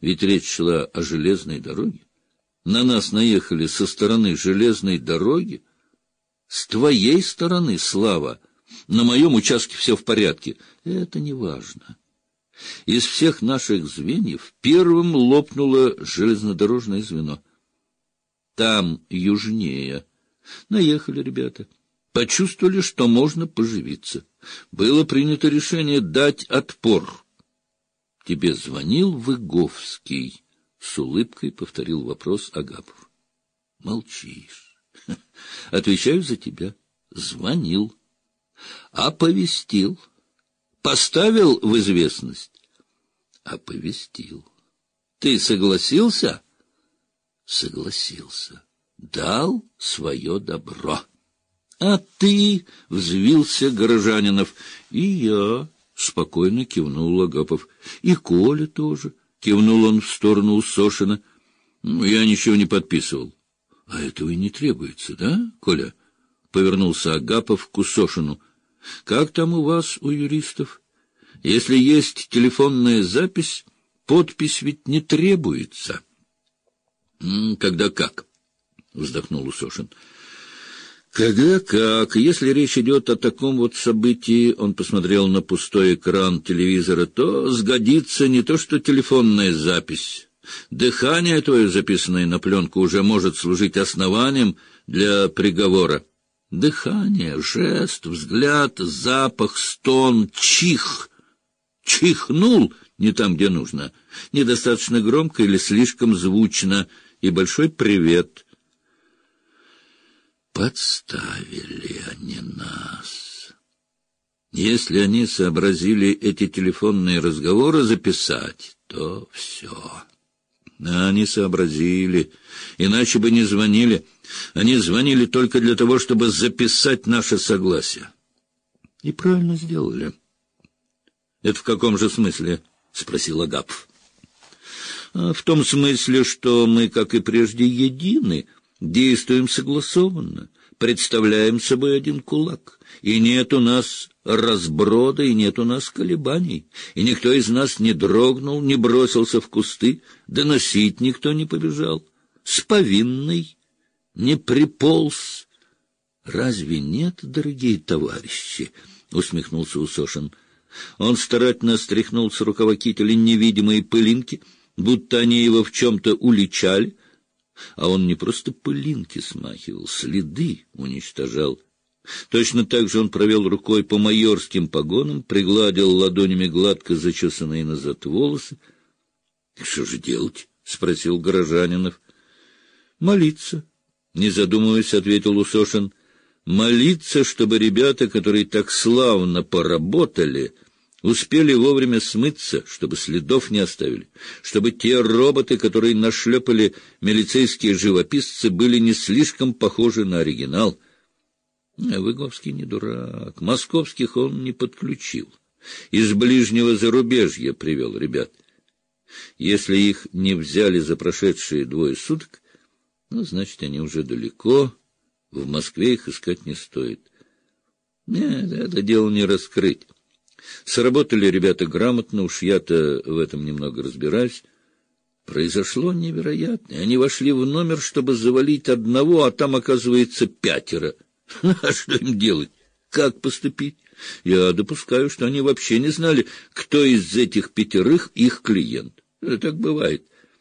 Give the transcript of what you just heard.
Ведь речь шла о железной дороге. На нас наехали со стороны железной дороги. С твоей стороны, Слава, на моем участке все в порядке. Это не важно. Из всех наших звеньев первым лопнуло железнодорожное звено. Там южнее. Наехали ребята. Почувствовали, что можно поживиться. Было принято решение дать отпор. Тебе звонил Выговский? С улыбкой повторил вопрос Агапов. Молчишь. Отвечаю за тебя. Звонил. Оповестил. Поставил в известность? Оповестил. Ты согласился? Согласился. Дал свое добро. А ты, — взвился Горожанинов, — и я, — спокойно кивнул Агапов, — и Коля тоже, — кивнул он в сторону Усошина. Я ничего не подписывал. — А этого и не требуется, да, Коля? — повернулся Агапов к Усошину. — Как там у вас, у юристов? Если есть телефонная запись, подпись ведь не требуется. — Когда как? — вздохнул Усошин. Когда как? Если речь идет о таком вот событии, он посмотрел на пустой экран телевизора, то сгодится не то что телефонная запись. Дыхание твое, записанное на пленку, уже может служить основанием для приговора. Дыхание, жест, взгляд, запах, стон, чих. Чихнул не там, где нужно, недостаточно громко или слишком звучно, и большой привет. Подставили они нас. Если они сообразили эти телефонные разговоры записать, то все. А они сообразили, иначе бы не звонили. Они звонили только для того, чтобы записать наше согласие. И правильно сделали. — Это в каком же смысле? — спросил Агапов. — В том смысле, что мы, как и прежде, едины, действуем согласованно, представляем собой один кулак, и нет у нас разброда, и нет у нас колебаний, и никто из нас не дрогнул, не бросился в кусты, доносить никто не побежал, с повинной не приполз. — Разве нет, дорогие товарищи? — усмехнулся Усошин. Он старательно стряхнул с рукава кителя невидимые пылинки, будто они его в чем-то уличали, а он не просто пылинки смахивал, следы уничтожал. Точно так же он провел рукой по майорским погонам, пригладил ладонями гладко зачесанные назад волосы. — Что же делать? — спросил Горожанинов. — Молиться, — не задумываясь, ответил Усошин. — Молиться, чтобы ребята, которые так славно поработали, успели вовремя смыться, чтобы следов не оставили, чтобы те роботы, которые нашлепали милицейские живописцы, были не слишком похожи на оригинал. Выговский не дурак, московских он не подключил. Из ближнего зарубежья привел ребят. Если их не взяли за прошедшие 2 суток, значит, они уже далеко, в Москве их искать не стоит. Нет, это дело не раскрыть. Сработали ребята грамотно, уж я-то в этом немного разбираюсь. Произошло невероятное. Они вошли в номер, чтобы завалить одного, а там, оказывается, 5. А что им делать? Как поступить? Я допускаю, что они вообще не знали, кто из этих 5 их клиент. Так бывает.